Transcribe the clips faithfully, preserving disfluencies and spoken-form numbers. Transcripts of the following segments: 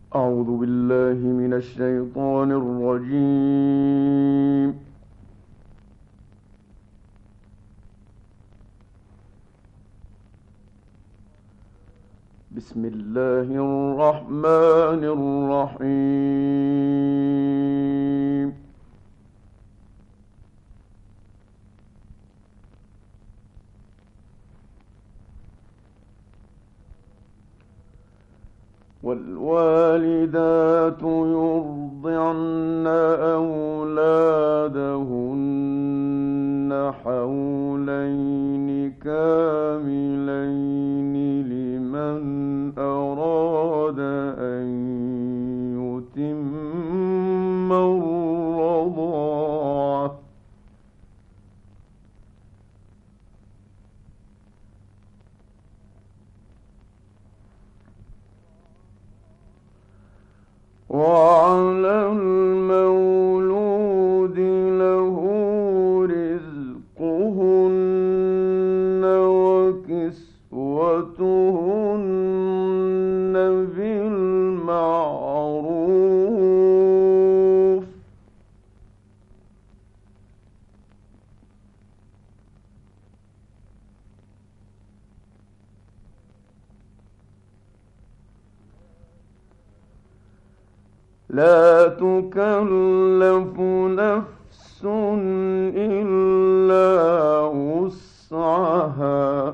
أعوذ بالله من الشيطان الرجيم. بسم الله الرحمن الرحيم. والوالدات يرضعن أولادهن حولين كاملين لمن أراد أن يتم الرضاعة. وعلى المولود له رزقهن وكسوتهن بالمعروف. لا تكلف نفس إلا وسعها.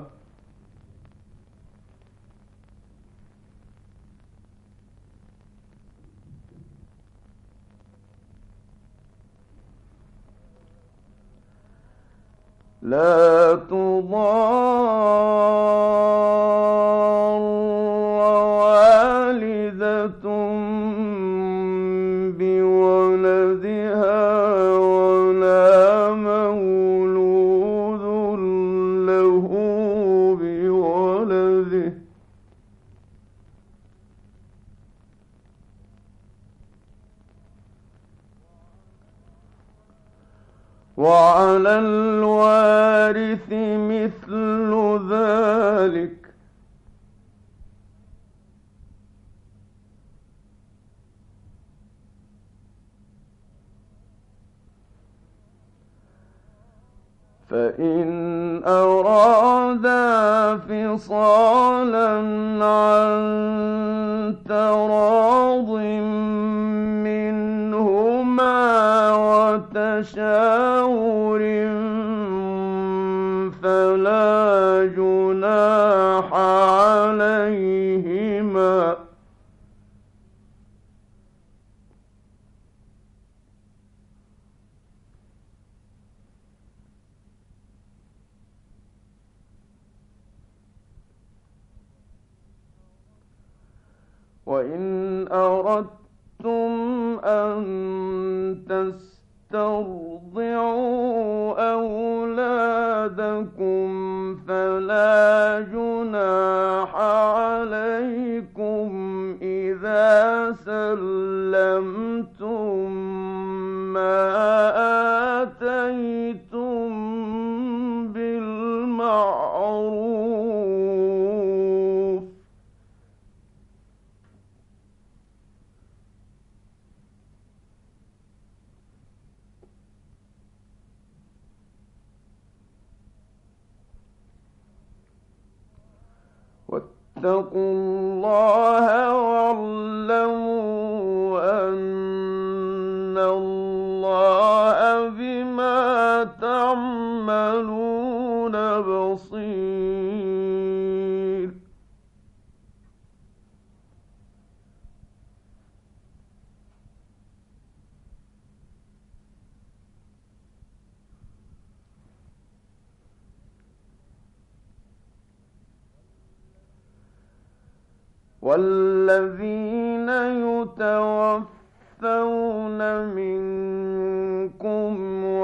لا تضار والدة بولدها ولا مولود له بولده. وعلى الوارث مثل ذلك. فإن أرادا فصالا عن تراض منهما وتشاور فلا جناح عليهما. وإن أردتم أن تسترضعوا أولادكم فلا جناح عليكم إذا سلمتم ما آتيتم بالمعروف. واتقوا الله واعلموا أن الله بما تعملون بصير. والذين يتوفون منكم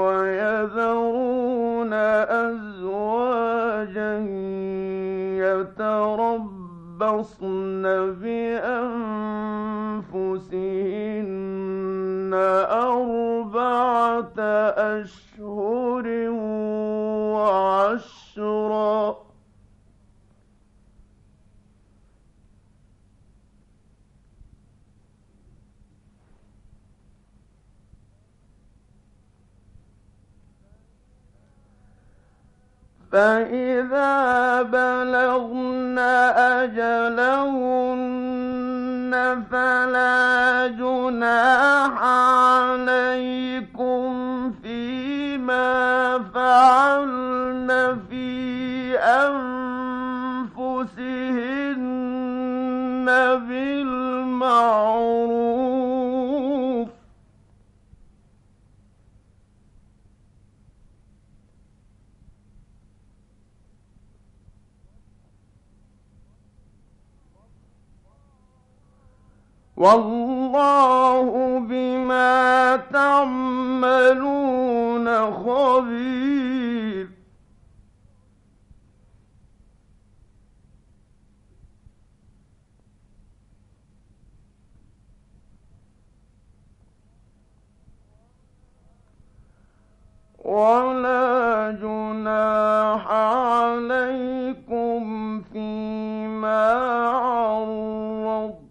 ويذرون أزواجا يتربصن بأنفسهن أربعة أشهر وعشرا. فإذا بلغن أجلهن فلا جناح عليكم فيما فعلن في أنفسهن بالمعروف والله بما تعملون خبير. ولا جناح عليكم فيما عرضتم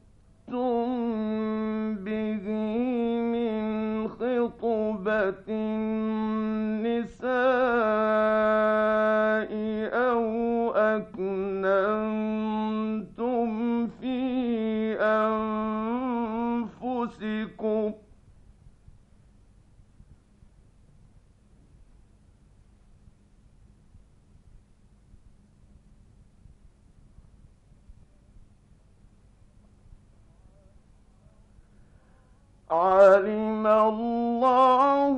به من خطبة النساء أو أكننتم في أنفسكم علم الله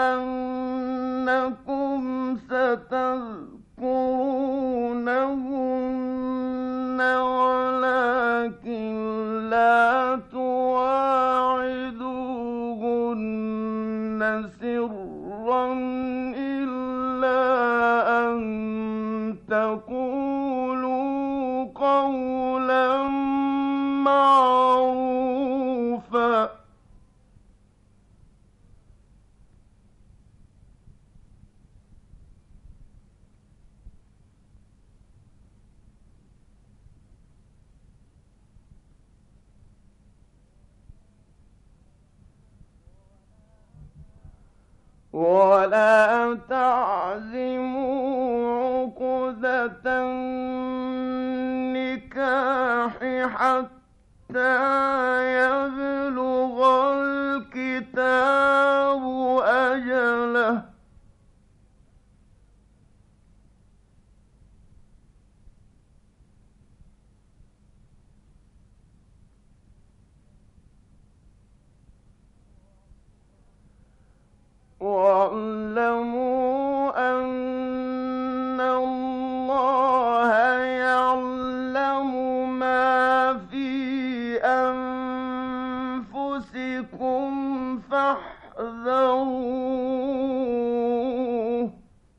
أنكم ستذكرونهن ولكن لا تواعدوهن سرا إلا أن تقولوا قولا معروفا ولا تعزموا عقدة النكاح حتى يبلغ الكتاب أجله واعلموا أن الله يعلم ما في أنفسكم فاحذروه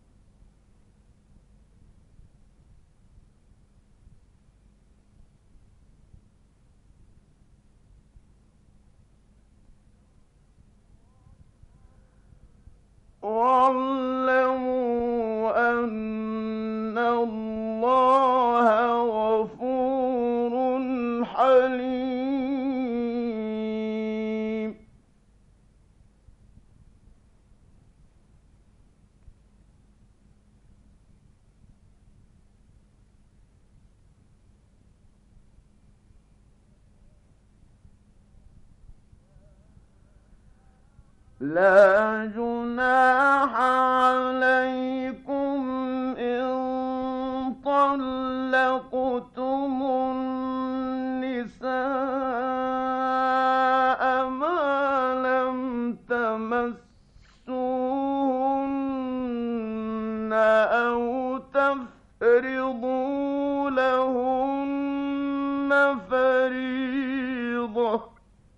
واعلموا أن الله غفور حليم. لا جناح عليكم إن طلقتم النساء ما لم تمسوهن أو تفرضوا لهن فريضة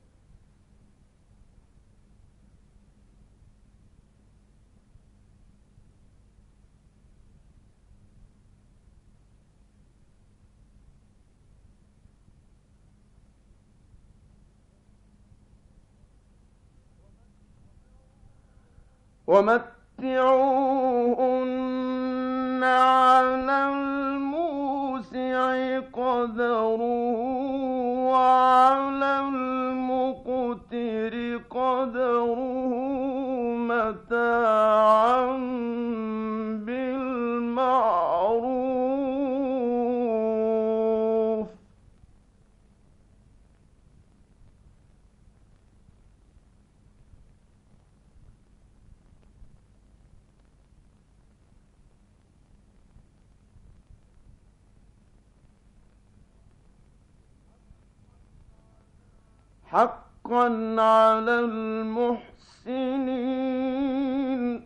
ومتعوهن على الموسع قدره وعلى المقتر قدره متاعا بالمعروف حقا على المحسنين.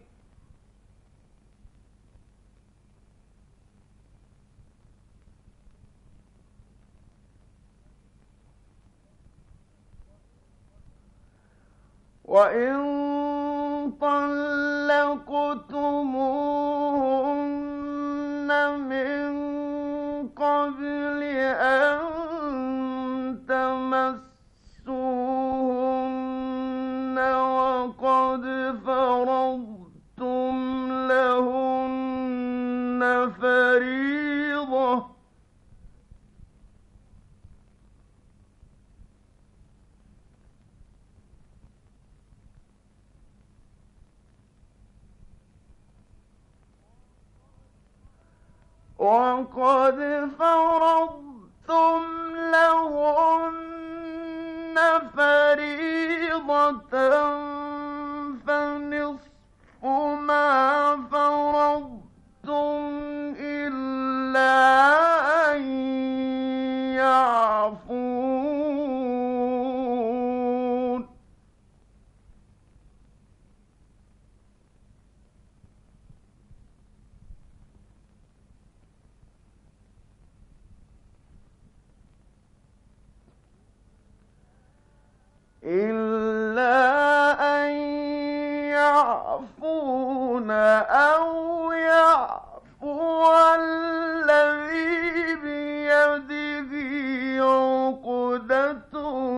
وإن طلقتموهن من قبل أن تمسوهن وقد فرضتم لهن فريضة وقد فرضتم لهن فريضة فنصف ما فرضتم إلا أن يعفون. إلا أن يعفون أو يعفو الذي بيده عقدة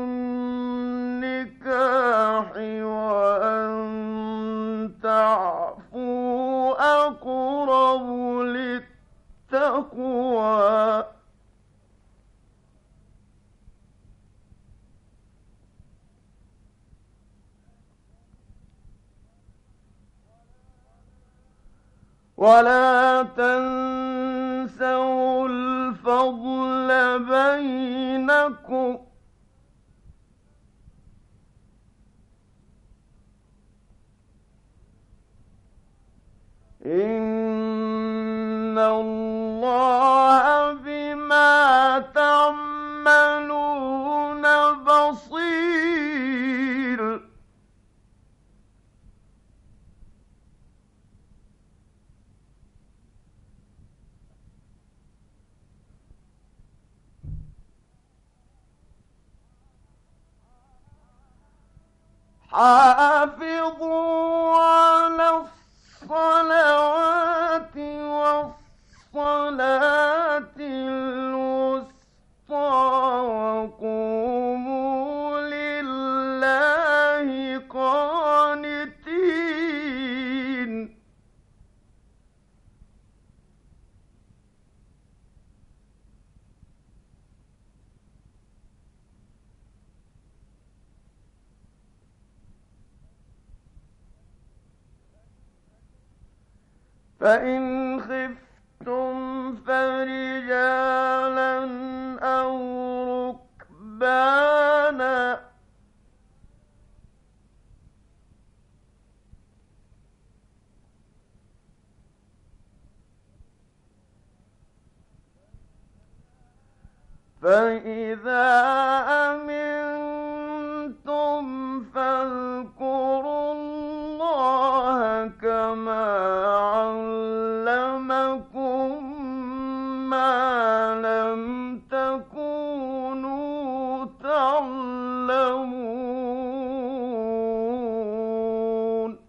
النكاح وأن تعفوا أقرب للتقوى. ولا تنسوا الفضل بينكم إن الله بما تعملون بصير. حافظوا على الصلوات والصلاة الوسطى وقوموا لله قانتين. فإن خفتم فرجالا أو ركبانا فإذا أمنتم فاذكروا الله كما علمكم ما لم تكونوا تعلمون.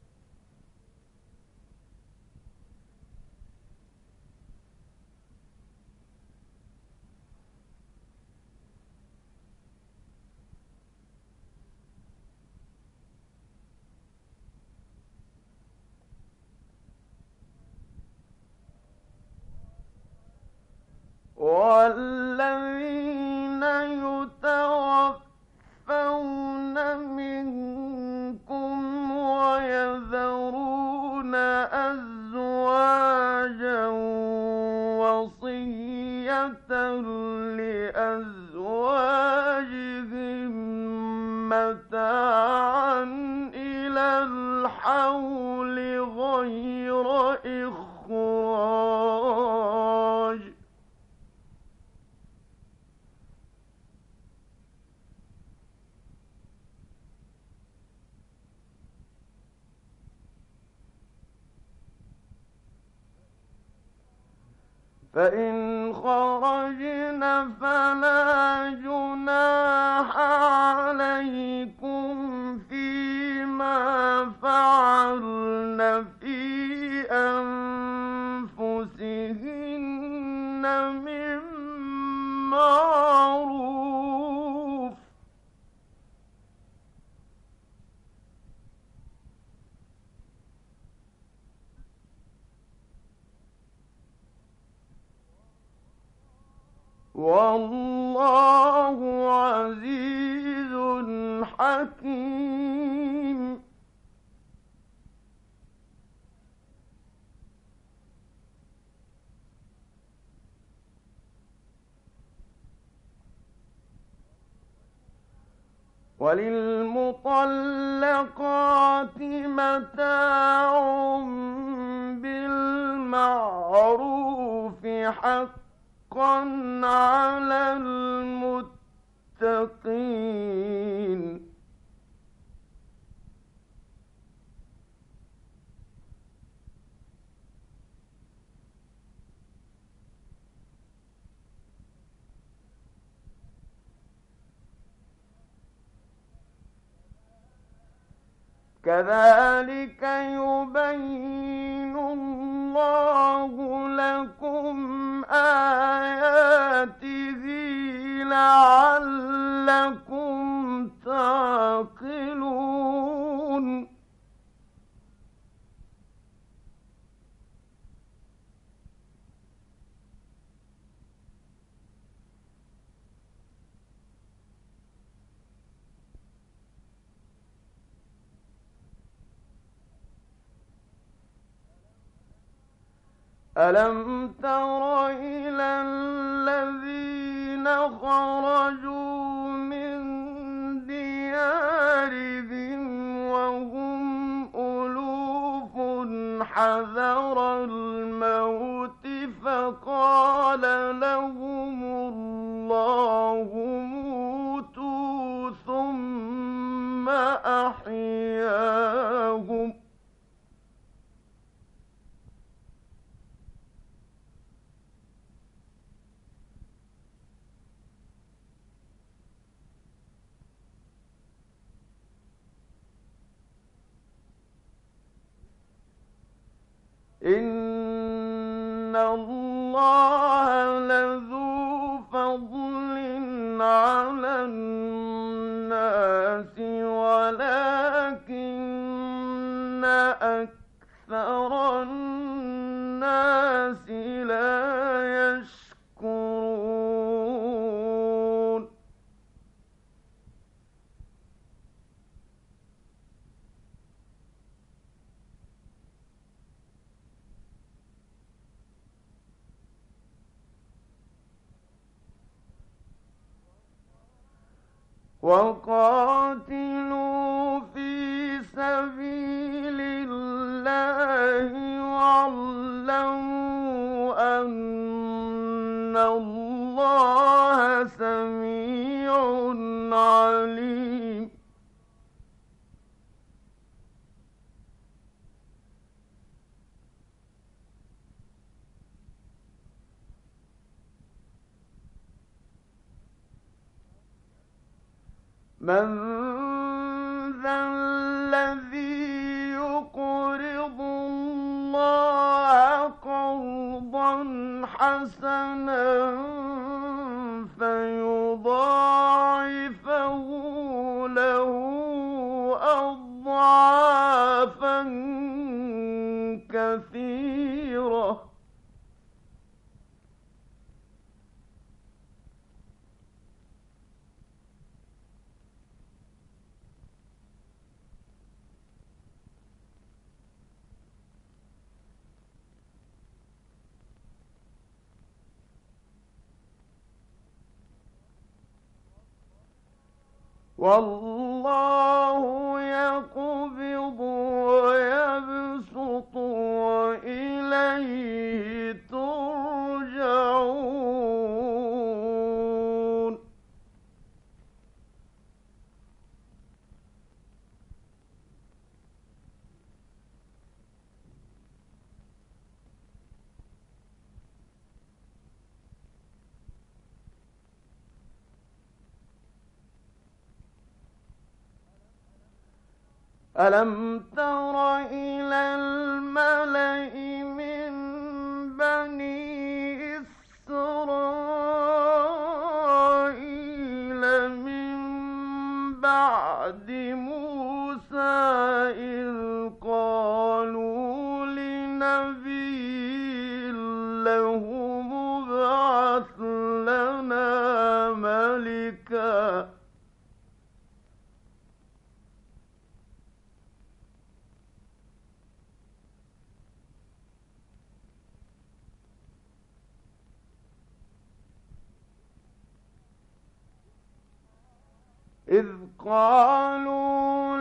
والذين يتوفون منكم ويذرون أزواجا وصية لأزواجهم متاعا إلى الحول غير إخراج. فإن خرجن فلا جناح عليكم فيما فعلن في أنفسهن من معروف، والله عزيز حكيم. وللمطلقات متاع بالمعروف حقا على المتقين. كذلك يبين الله لكم آياته لعلكم تعقلون. ألم تر إلى الذين خرجوا من ديارهم وهم ألوف حذر الموت فقال لهم الله موتوا ثم أحياهم إن الله لذو فضل على الناس ولكن أكثر الناس لا يشكرون. وقاتلوا في سبيل الله واعلموا أن الله سميع عليم. من ذا الذي يقرض الله قرضا حسنا فيضاعفه له أضعافا كثيرة. والله يقبض ويبسط وإليه ترجعون. ألم تر إلى الملأ من بني إسرائيل من بعد موسى إذ قالوا لنبي له ابعث لنا ملكا إذ قالوا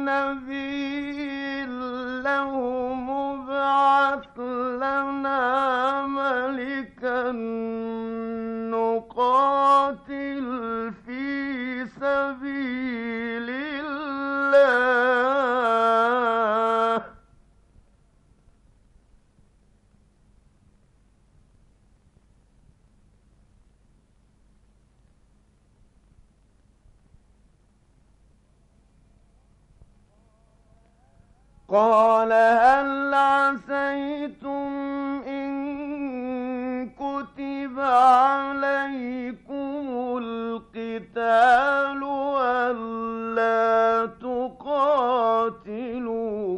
لنبي لهم ابعث لنا ملكا نقاتل في سبيل الله قال هل عسيتم إن كتب عليكم القتال ألا تقاتلوا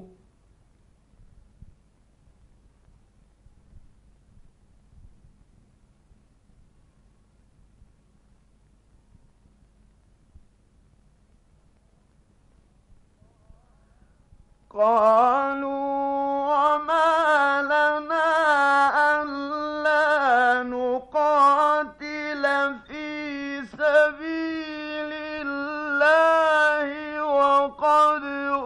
قالوا وما لنا ألا نقاتل في سبيل الله وقد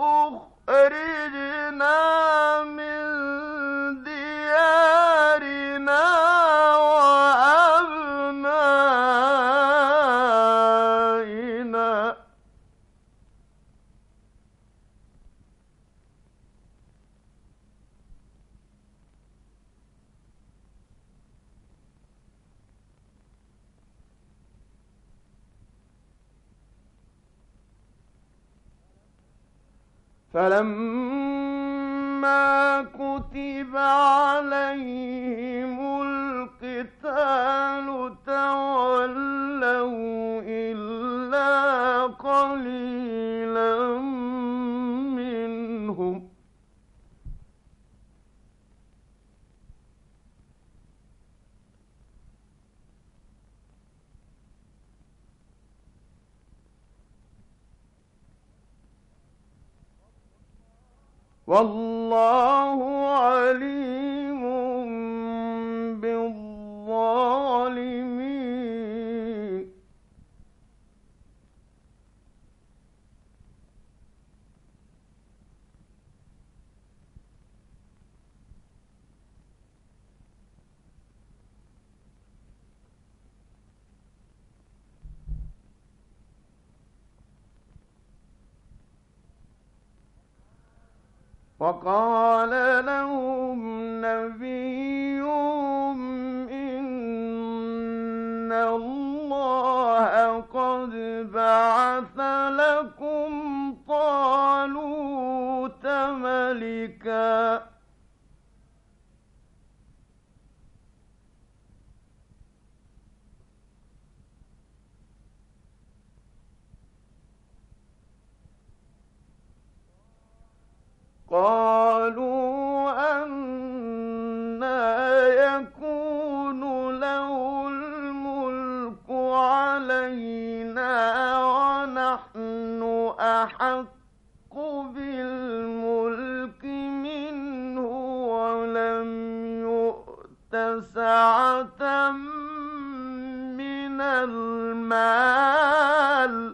أخرجنا من ديارنا وأبنائنا فلما كتب عليهم القتال تولوا إلا قليلا منهم والله عليم بالظالمين وقال لهم نبيهم إن الله قد بعث لكم طالوت ملكا قالوا أنى يكون له الملك علينا ونحن أحق بالملك منه ولم يؤت سعة من المال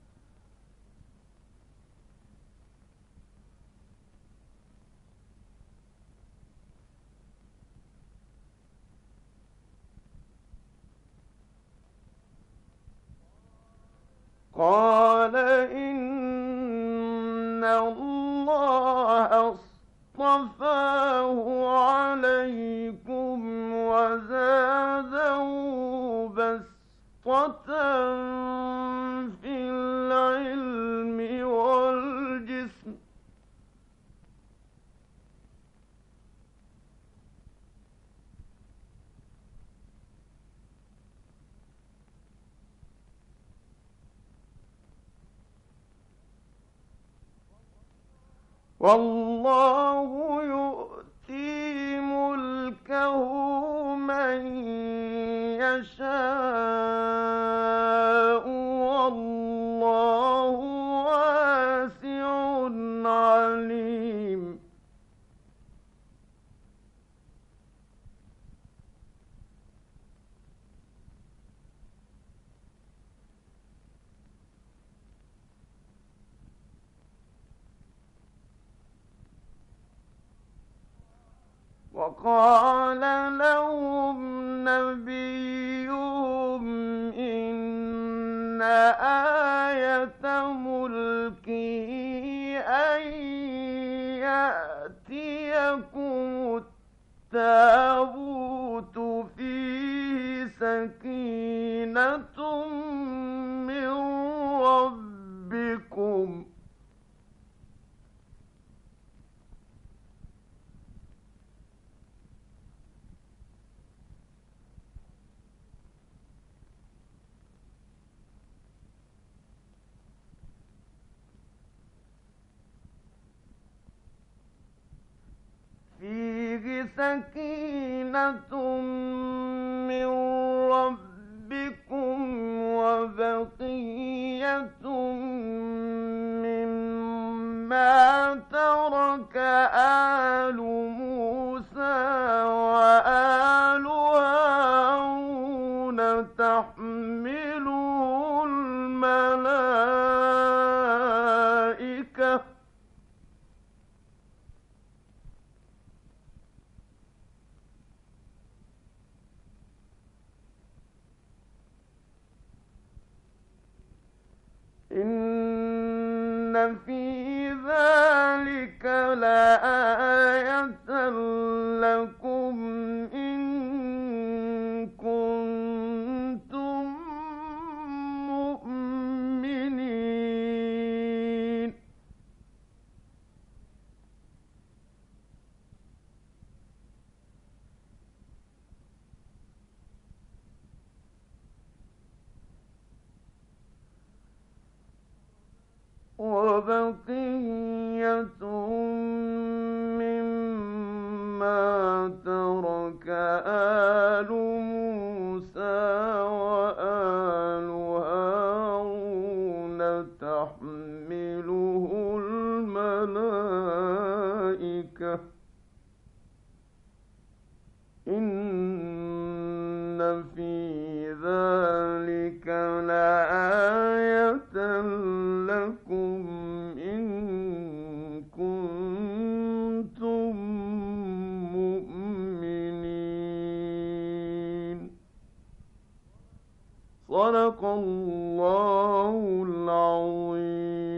قال إن الله اصطفاه عليكم وزاده بسطة في العلم والجسم والله يؤتي ملكه من يشاء والله واسع عليم. وقال لهم نبيهم إن آية ملكه أن يأتيكم التابوت فيه سكينة من ربكم فيه سكينة من ربكم وبقية مما ترك آل موسى وآل هارون تحمله الملائكة إن في ذلك لآية لكم إن كنتم مؤمنين. وبقية مما ترك آل موسى وآل هارون تحمله الملائكة إن في ذلك لآية لكم إن كنتم مؤمنين. صدق الله العظيم.